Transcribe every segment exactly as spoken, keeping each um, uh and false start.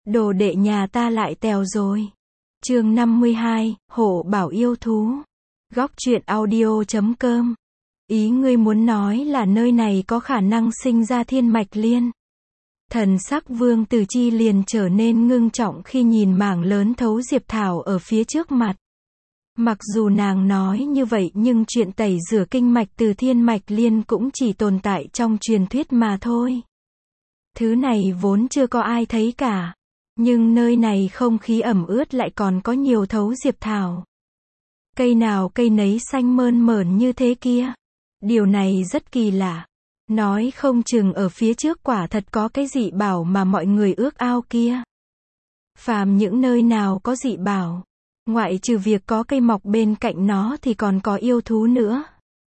Đồ đệ nhà ta lại tèo rồi. Chương năm mươi hai, Hổ bảo yêu thú. Góc truyện audio chấm com. Ý ngươi muốn nói là nơi này có khả năng sinh ra thiên mạch liên. Thần sắc Vương Từ Chi liền trở nên ngưng trọng khi nhìn mảng lớn thấu diệp thảo ở phía trước mặt. Mặc dù nàng nói như vậy nhưng chuyện tẩy rửa kinh mạch từ thiên mạch liên cũng chỉ tồn tại trong truyền thuyết mà thôi. Thứ này vốn chưa có ai thấy cả. Nhưng nơi này không khí ẩm ướt lại còn có nhiều thấu diệp thảo. Cây nào cây nấy xanh mơn mởn như thế kia. Điều này rất kỳ lạ. Nói không chừng ở phía trước quả thật có cái dị bảo mà mọi người ước ao kia. Phàm những nơi nào có dị bảo, ngoại trừ việc có cây mọc bên cạnh nó thì còn có yêu thú nữa.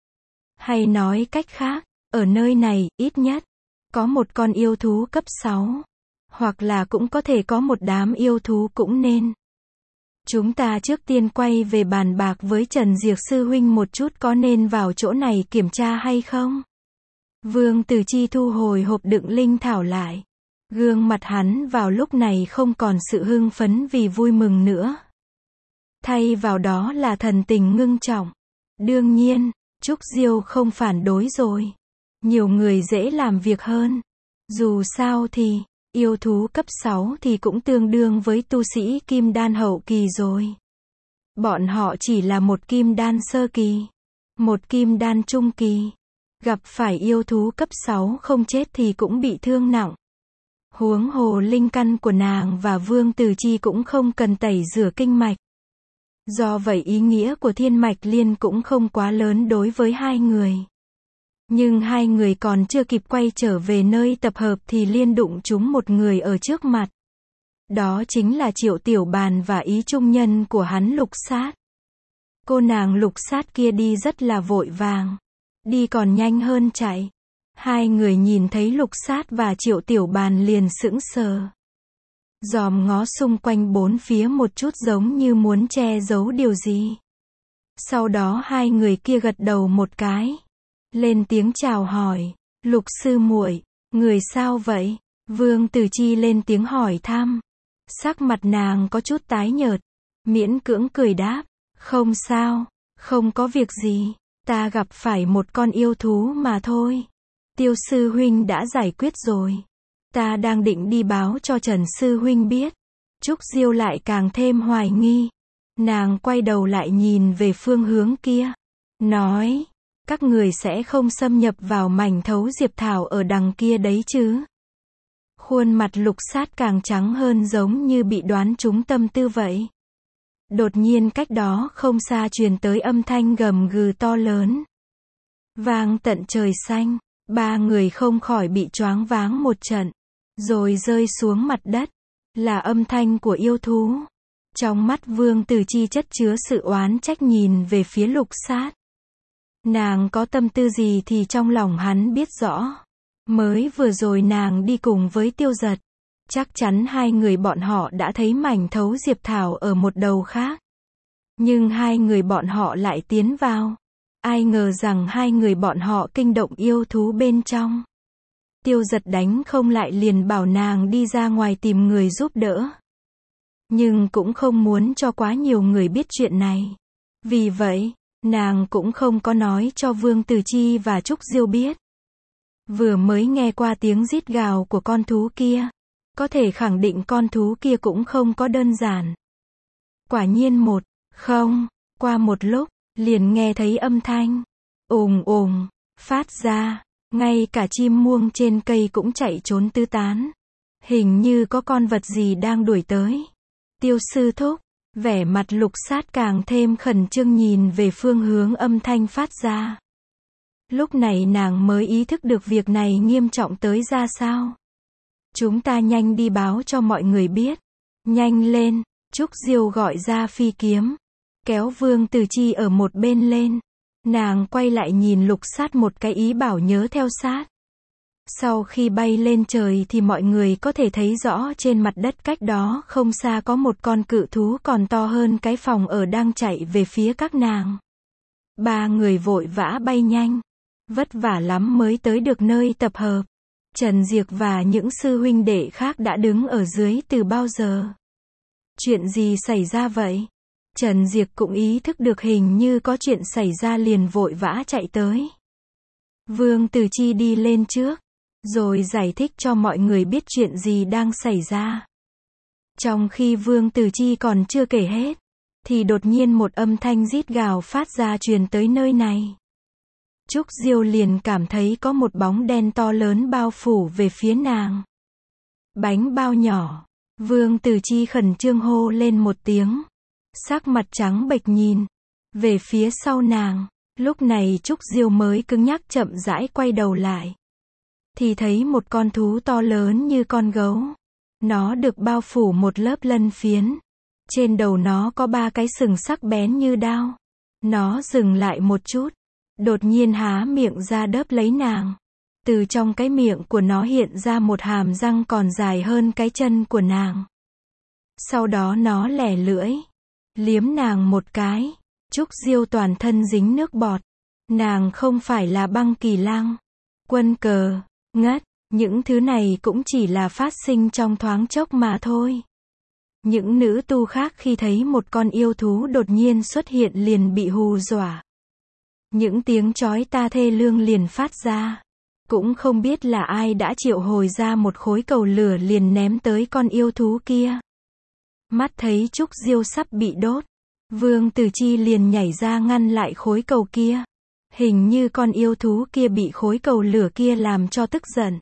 Hay nói cách khác, ở nơi này, ít nhất, có một con yêu thú cấp sáu. Hoặc là cũng có thể có một đám yêu thú cũng nên. Chúng ta trước tiên quay về bàn bạc với Trần Diệc sư huynh một chút có nên vào chỗ này kiểm tra hay không? Vương Từ Chi thu hồi hộp đựng linh thảo lại. Gương mặt hắn vào lúc này không còn sự hưng phấn vì vui mừng nữa. Thay vào đó là thần tình ngưng trọng. Đương nhiên, Trúc Diêu không phản đối rồi. Nhiều người dễ làm việc hơn. Dù sao thì, yêu thú cấp sáu thì cũng tương đương với tu sĩ kim đan hậu kỳ rồi. Bọn họ chỉ là một kim đan sơ kỳ, một kim đan trung kỳ. Gặp phải yêu thú cấp sáu không chết thì cũng bị thương nặng. Huống hồ linh căn của nàng và Vương Từ Chi cũng không cần tẩy rửa kinh mạch. Do vậy ý nghĩa của thiên mạch liên cũng không quá lớn đối với hai người. Nhưng hai người còn chưa kịp quay trở về nơi tập hợp thì liên đụng chúng một người ở trước mặt. Đó chính là Triệu Tiểu Bàn và ý trung nhân của hắn Lục Sát. Cô nàng Lục Sát kia đi rất là vội vàng. Đi còn nhanh hơn chạy. Hai người nhìn thấy Lục Sát và Triệu Tiểu Bàn liền sững sờ. Dòm ngó xung quanh bốn phía một chút giống như muốn che giấu điều gì. Sau đó hai người kia gật đầu một cái. Lên tiếng chào hỏi, Lục sư muội, người sao vậy? Vương Từ Chi lên tiếng hỏi thăm. Sắc mặt nàng có chút tái nhợt, miễn cưỡng cười đáp, không sao, không có việc gì, ta gặp phải một con yêu thú mà thôi. Tiêu sư huynh đã giải quyết rồi. Ta đang định đi báo cho Trần sư huynh biết. Trúc Diêu lại càng thêm hoài nghi. Nàng quay đầu lại nhìn về phương hướng kia, nói, các người sẽ không xâm nhập vào mảnh thấu diệp thảo ở đằng kia đấy chứ? Khuôn mặt Lục Sát càng trắng hơn giống như bị đoán trúng tâm tư vậy. Đột nhiên cách đó không xa truyền tới âm thanh gầm gừ to lớn. Vang tận trời xanh, ba người không khỏi bị choáng váng một trận, rồi rơi xuống mặt đất. Là âm thanh của yêu thú. Trong mắt Vương Từ Chi chất chứa sự oán trách nhìn về phía Lục Sát. Nàng có tâm tư gì thì trong lòng hắn biết rõ. Mới vừa rồi nàng đi cùng với Tiêu Giật. Chắc chắn hai người bọn họ đã thấy mảnh thấu diệp thảo ở một đầu khác. Nhưng hai người bọn họ lại tiến vào. Ai ngờ rằng hai người bọn họ kinh động yêu thú bên trong. Tiêu Giật đánh không lại liền bảo nàng đi ra ngoài tìm người giúp đỡ. Nhưng cũng không muốn cho quá nhiều người biết chuyện này. Vì vậy, nàng cũng không có nói cho Vương Từ Chi và Trúc Diêu biết. Vừa mới nghe qua tiếng rít gào của con thú kia. Có thể khẳng định con thú kia cũng không có đơn giản. Quả nhiên một, không, qua một lúc, liền nghe thấy âm thanh. Ồn ồn, phát ra. Ngay cả chim muông trên cây cũng chạy trốn tứ tán. Hình như có con vật gì đang đuổi tới. Tiêu sư thúc, vẻ mặt Lục Sát càng thêm khẩn trương nhìn về phương hướng âm thanh phát ra. Lúc này nàng mới ý thức được việc này nghiêm trọng tới ra sao. Chúng ta nhanh đi báo cho mọi người biết. Nhanh lên, Trúc Diêu gọi ra phi kiếm. Kéo Vương Từ Chi ở một bên lên. Nàng quay lại nhìn Lục Sát một cái ý bảo nhớ theo sát. Sau khi bay lên trời thì mọi người có thể thấy rõ trên mặt đất cách đó không xa có một con cự thú còn to hơn cái phòng ở đang chạy về phía các nàng. Ba người vội vã bay nhanh. Vất vả lắm mới tới được nơi tập hợp. Trần Diệc và những sư huynh đệ khác đã đứng ở dưới từ bao giờ. Chuyện gì xảy ra vậy? Trần Diệc cũng ý thức được hình như có chuyện xảy ra liền vội vã chạy tới. Vương Từ Chi đi lên trước, rồi giải thích cho mọi người biết chuyện gì đang xảy ra. Trong khi Vương Từ Chi còn chưa kể hết, thì đột nhiên một âm thanh rít gào phát ra truyền tới nơi này. Trúc Diêu liền cảm thấy có một bóng đen to lớn bao phủ về phía nàng. Bánh bao nhỏ. Vương Từ Chi khẩn trương hô lên một tiếng. Sắc mặt trắng bệch nhìn về phía sau nàng. Lúc này Trúc Diêu mới cứng nhắc chậm rãi quay đầu lại. Thì thấy một con thú to lớn như con gấu. Nó được bao phủ một lớp lân phiến. Trên đầu nó có ba cái sừng sắc bén như đao. Nó dừng lại một chút. Đột nhiên há miệng ra đớp lấy nàng. Từ trong cái miệng của nó hiện ra một hàm răng còn dài hơn cái chân của nàng. Sau đó nó lẻ lưỡi. Liếm nàng một cái. Trúc Diêu toàn thân dính nước bọt. Nàng không phải là Băng Kỳ Lang, Quân Cờ, Ngất. Những thứ này cũng chỉ là phát sinh trong thoáng chốc mà thôi. Những nữ tu khác khi thấy một con yêu thú đột nhiên xuất hiện liền bị hù dọa. Những tiếng chói ta thê lương liền phát ra. Cũng không biết là ai đã triệu hồi ra một khối cầu lửa liền ném tới con yêu thú kia. Mắt thấy Trúc Diêu sắp bị đốt. Vương Từ Chi liền nhảy ra ngăn lại khối cầu kia. Hình như con yêu thú kia bị khối cầu lửa kia làm cho tức giận.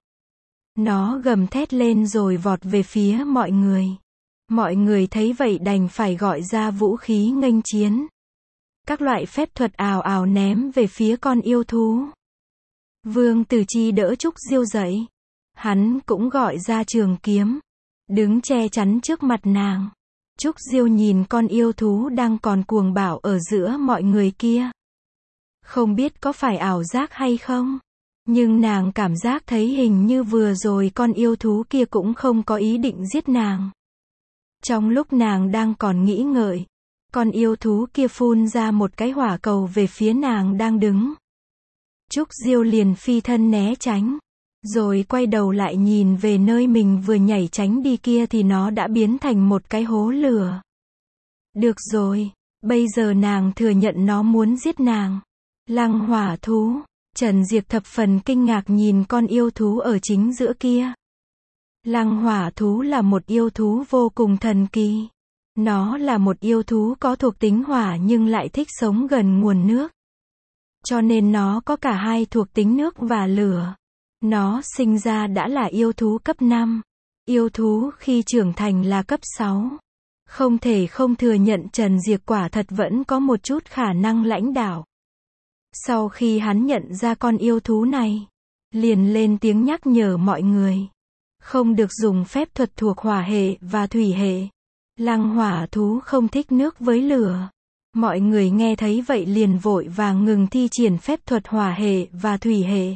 Nó gầm thét lên rồi vọt về phía mọi người. Mọi người thấy vậy đành phải gọi ra vũ khí nghênh chiến. Các loại phép thuật ào ào ném về phía con yêu thú. Vương Từ Chi đỡ Trúc Diêu dậy. Hắn cũng gọi ra trường kiếm. Đứng che chắn trước mặt nàng. Trúc Diêu nhìn con yêu thú đang còn cuồng bạo ở giữa mọi người kia. Không biết có phải ảo giác hay không. Nhưng nàng cảm giác thấy hình như vừa rồi con yêu thú kia cũng không có ý định giết nàng. Trong lúc nàng đang còn nghĩ ngợi, con yêu thú kia phun ra một cái hỏa cầu về phía nàng đang đứng. Trúc Diêu liền phi thân né tránh. Rồi quay đầu lại nhìn về nơi mình vừa nhảy tránh đi kia thì nó đã biến thành một cái hố lửa. Được rồi, bây giờ nàng thừa nhận nó muốn giết nàng. Lăng hỏa thú. Trần Diệc thập phần kinh ngạc nhìn con yêu thú ở chính giữa kia. Lăng hỏa thú là một yêu thú vô cùng thần kỳ. Nó là một yêu thú có thuộc tính hỏa nhưng lại thích sống gần nguồn nước. Cho nên nó có cả hai thuộc tính nước và lửa. Nó sinh ra đã là yêu thú cấp năm. Yêu thú khi trưởng thành là cấp sáu. Không thể không thừa nhận Trần Diệc quả thật vẫn có một chút khả năng lãnh đạo. Sau khi hắn nhận ra con yêu thú này, liền lên tiếng nhắc nhở mọi người. Không được dùng phép thuật thuộc hỏa hệ và thủy hệ. Lăng hỏa thú không thích nước với lửa. Mọi người nghe thấy vậy liền vội vàng ngừng thi triển phép thuật hỏa hệ và thủy hệ.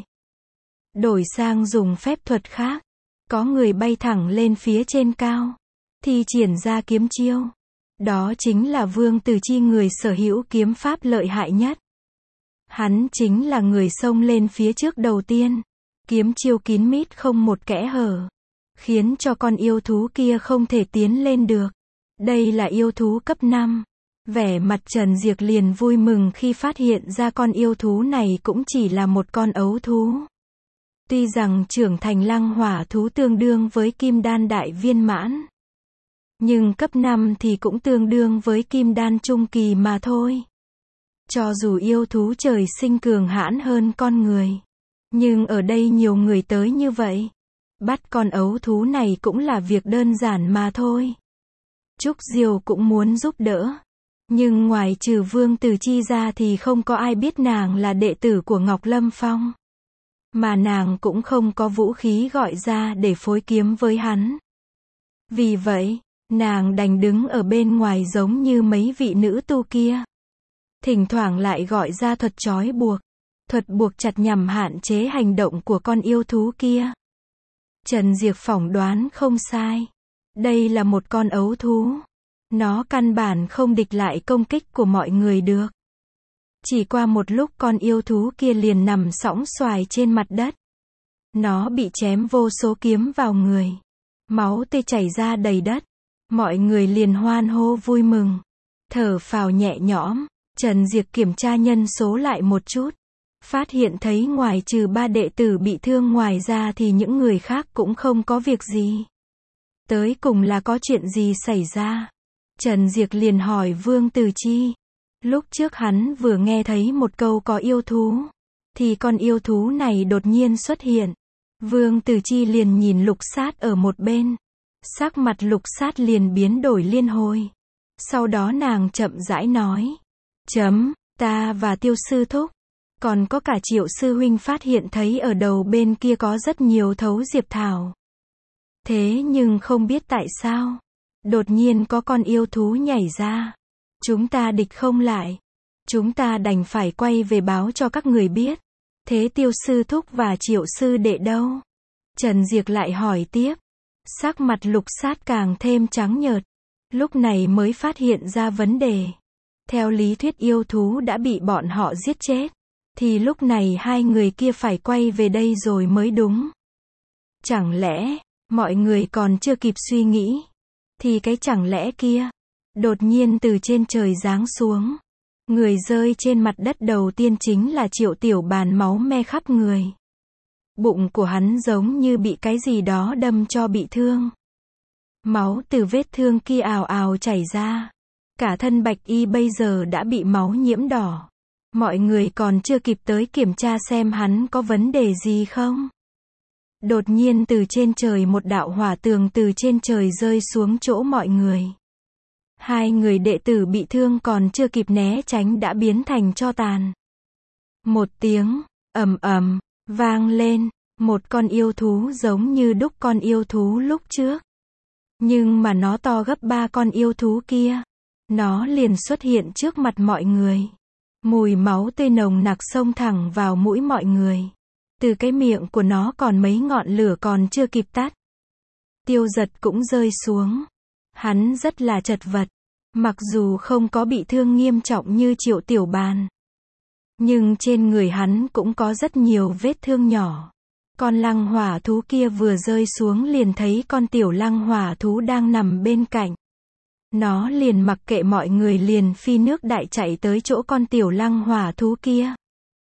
Đổi sang dùng phép thuật khác. Có người bay thẳng lên phía trên cao. Thi triển ra kiếm chiêu. Đó chính là Vương Từ Chi, người sở hữu kiếm pháp lợi hại nhất. Hắn chính là người xông lên phía trước đầu tiên. Kiếm chiêu kín mít không một kẽ hở. Khiến cho con yêu thú kia không thể tiến lên được. Đây là yêu thú cấp năm. Vẻ mặt Trần Diệc liền vui mừng khi phát hiện ra con yêu thú này cũng chỉ là một con ấu thú. Tuy rằng trưởng thành lăng hỏa thú tương đương với kim đan đại viên mãn. Nhưng cấp năm thì cũng tương đương với kim đan trung kỳ mà thôi. Cho dù yêu thú trời sinh cường hãn hơn con người. Nhưng ở đây nhiều người tới như vậy. Bắt con ấu thú này cũng là việc đơn giản mà thôi. Trúc Diêu cũng muốn giúp đỡ. Nhưng ngoài trừ Vương Từ Chi ra thì không có ai biết nàng là đệ tử của Ngọc Lâm Phong. Mà nàng cũng không có vũ khí gọi ra để phối kiếm với hắn. Vì vậy, nàng đành đứng ở bên ngoài giống như mấy vị nữ tu kia. Thỉnh thoảng lại gọi ra thuật trói buộc. Thuật buộc chặt nhằm hạn chế hành động của con yêu thú kia. Trần Diệc phỏng đoán không sai. Đây là một con ấu thú. Nó căn bản không địch lại công kích của mọi người được. Chỉ qua một lúc con yêu thú kia liền nằm sõng xoài trên mặt đất. Nó bị chém vô số kiếm vào người. Máu tươi chảy ra đầy đất. Mọi người liền hoan hô vui mừng. Thở phào nhẹ nhõm. Trần Diệc kiểm tra nhân số lại một chút. Phát hiện thấy ngoài trừ ba đệ tử bị thương ngoài ra thì những người khác cũng không có việc gì. Tới cùng là có chuyện gì xảy ra? Trần Diệc liền hỏi Vương Từ Chi. Lúc trước hắn vừa nghe thấy một câu có yêu thú. Thì con yêu thú này đột nhiên xuất hiện. Vương Từ Chi liền nhìn Lục Sát ở một bên. Sắc mặt Lục Sát liền biến đổi liên hồi. Sau đó nàng chậm rãi nói. Chấm, ta và Tiêu sư thúc. Còn có cả Triệu sư huynh phát hiện thấy ở đầu bên kia có rất nhiều thấu diệp thảo. Thế nhưng không biết tại sao. Đột nhiên có con yêu thú nhảy ra. Chúng ta địch không lại. Chúng ta đành phải quay về báo cho các người biết. Thế Tiêu sư thúc và Triệu sư đệ đâu? Trần Diệc lại hỏi tiếp. Sắc mặt Lục Sát càng thêm trắng nhợt. Lúc này mới phát hiện ra vấn đề. Theo lý thuyết yêu thú đã bị bọn họ giết chết. Thì lúc này hai người kia phải quay về đây rồi mới đúng. Chẳng lẽ, mọi người còn chưa kịp suy nghĩ. Thì cái chẳng lẽ kia, đột nhiên từ trên trời giáng xuống. Người rơi trên mặt đất đầu tiên chính là Triệu Tiểu Bàn, máu me khắp người. Bụng của hắn giống như bị cái gì đó đâm cho bị thương. Máu từ vết thương kia ào ào chảy ra. Cả thân Bạch Y bây giờ đã bị máu nhiễm đỏ. Mọi người còn chưa kịp tới kiểm tra xem hắn có vấn đề gì không. Đột nhiên từ trên trời một đạo hỏa tường từ trên trời rơi xuống chỗ mọi người. Hai người đệ tử bị thương còn chưa kịp né tránh đã biến thành tro tàn. Một tiếng ầm ầm vang lên, một con yêu thú giống như đúc con yêu thú lúc trước. Nhưng mà nó to gấp ba con yêu thú kia. Nó liền xuất hiện trước mặt mọi người. Mùi máu tươi nồng nặc xông thẳng vào mũi mọi người. Từ cái miệng của nó còn mấy ngọn lửa còn chưa kịp tắt. Tiêu Giật cũng rơi xuống. Hắn rất là chật vật. Mặc dù không có bị thương nghiêm trọng như Triệu Tiểu Bàn. Nhưng trên người hắn cũng có rất nhiều vết thương nhỏ. Con lăng hỏa thú kia vừa rơi xuống liền thấy con tiểu lăng hỏa thú đang nằm bên cạnh. Nó liền mặc kệ mọi người liền phi nước đại chạy tới chỗ con tiểu lăng hỏa thú kia.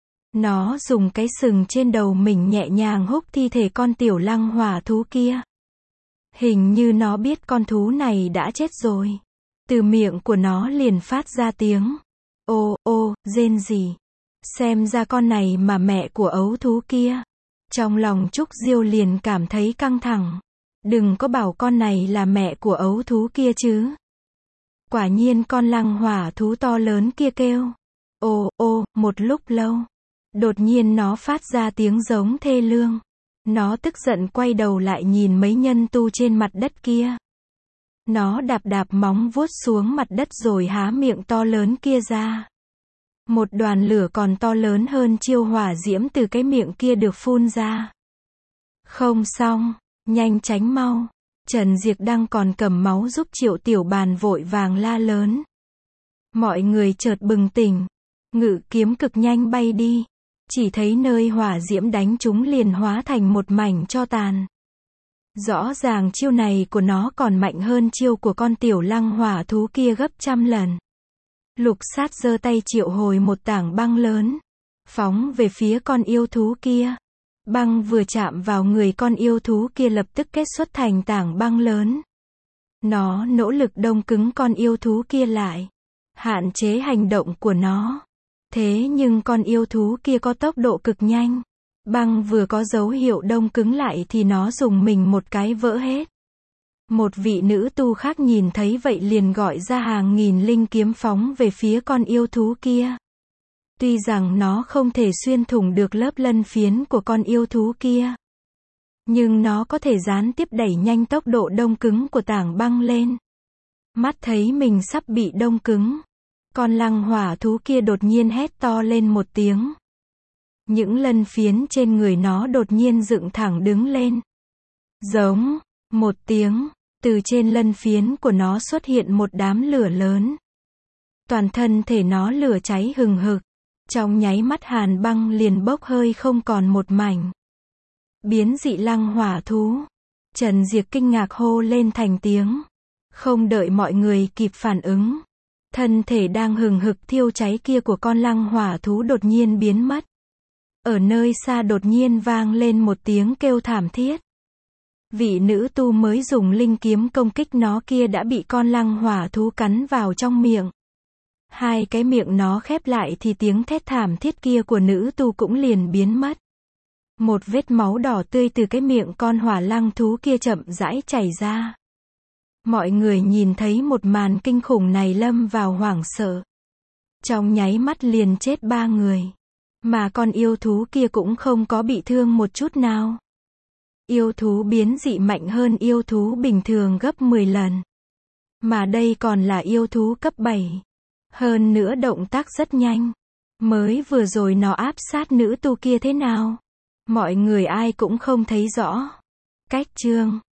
Nó dùng cái sừng trên đầu mình nhẹ nhàng húc thi thể con tiểu lăng hỏa thú kia. Hình như nó biết con thú này đã chết rồi. Từ miệng của nó liền phát ra tiếng ô ô, rên rỉ. Xem ra con này mà mẹ của ấu thú kia. Trong lòng Trúc Diêu liền cảm thấy căng thẳng. Đừng có bảo con này là mẹ của ấu thú kia chứ. Quả nhiên con lăng hỏa thú to lớn kia kêu ô ô, một lúc lâu. Đột nhiên nó phát ra tiếng giống thê lương. Nó tức giận quay đầu lại nhìn mấy nhân tu trên mặt đất kia. Nó đạp đạp móng vuốt xuống mặt đất rồi há miệng to lớn kia ra. Một đoàn lửa còn to lớn hơn chiêu hỏa diễm từ cái miệng kia được phun ra. Không xong, nhanh tránh mau. Trần Diệc đang còn cầm máu giúp Triệu Tiểu Bàn vội vàng la lớn. Mọi người chợt bừng tỉnh. Ngự kiếm cực nhanh bay đi. Chỉ thấy nơi hỏa diễm đánh chúng liền hóa thành một mảnh tro tàn. Rõ ràng chiêu này của nó còn mạnh hơn chiêu của con tiểu lăng hỏa thú kia gấp trăm lần. Lục Sát giơ tay triệu hồi một tảng băng lớn. Phóng về phía con yêu thú kia. Băng vừa chạm vào người con yêu thú kia lập tức kết xuất thành tảng băng lớn. Nó nỗ lực đông cứng con yêu thú kia lại. Hạn chế hành động của nó. Thế nhưng con yêu thú kia có tốc độ cực nhanh. Băng vừa có dấu hiệu đông cứng lại thì nó dùng mình một cái vỡ hết. Một vị nữ tu khác nhìn thấy vậy liền gọi ra hàng nghìn linh kiếm phóng về phía con yêu thú kia. Tuy rằng nó không thể xuyên thủng được lớp lân phiến của con yêu thú kia. Nhưng nó có thể gián tiếp đẩy nhanh tốc độ đông cứng của tảng băng lên. Mắt thấy mình sắp bị đông cứng. Con lăng hỏa thú kia đột nhiên hét to lên một tiếng. Những lân phiến trên người nó đột nhiên dựng thẳng đứng lên. Giống một tiếng, từ trên lân phiến của nó xuất hiện một đám lửa lớn. Toàn thân thể nó lửa cháy hừng hực. Trong nháy mắt hàn băng liền bốc hơi không còn một mảnh. Biến dị lăng hỏa thú. Trần Diệp kinh ngạc hô lên thành tiếng. Không đợi mọi người kịp phản ứng. Thân thể đang hừng hực thiêu cháy kia của con lăng hỏa thú đột nhiên biến mất. Ở nơi xa đột nhiên vang lên một tiếng kêu thảm thiết. Vị nữ tu mới dùng linh kiếm công kích nó kia đã bị con lăng hỏa thú cắn vào trong miệng. Hai cái miệng nó khép lại thì tiếng thét thảm thiết kia của nữ tu cũng liền biến mất. Một vết máu đỏ tươi từ cái miệng con hỏa lăng thú kia chậm rãi chảy ra. Mọi người nhìn thấy một màn kinh khủng này lâm vào hoảng sợ. Trong nháy mắt liền chết ba người. Mà con yêu thú kia cũng không có bị thương một chút nào. Yêu thú biến dị mạnh hơn yêu thú bình thường gấp mười lần. Mà đây còn là yêu thú cấp bảy. Hơn nữa động tác rất nhanh. Mới vừa rồi nó áp sát nữ tu kia thế nào? Mọi người ai cũng không thấy rõ. Cách chương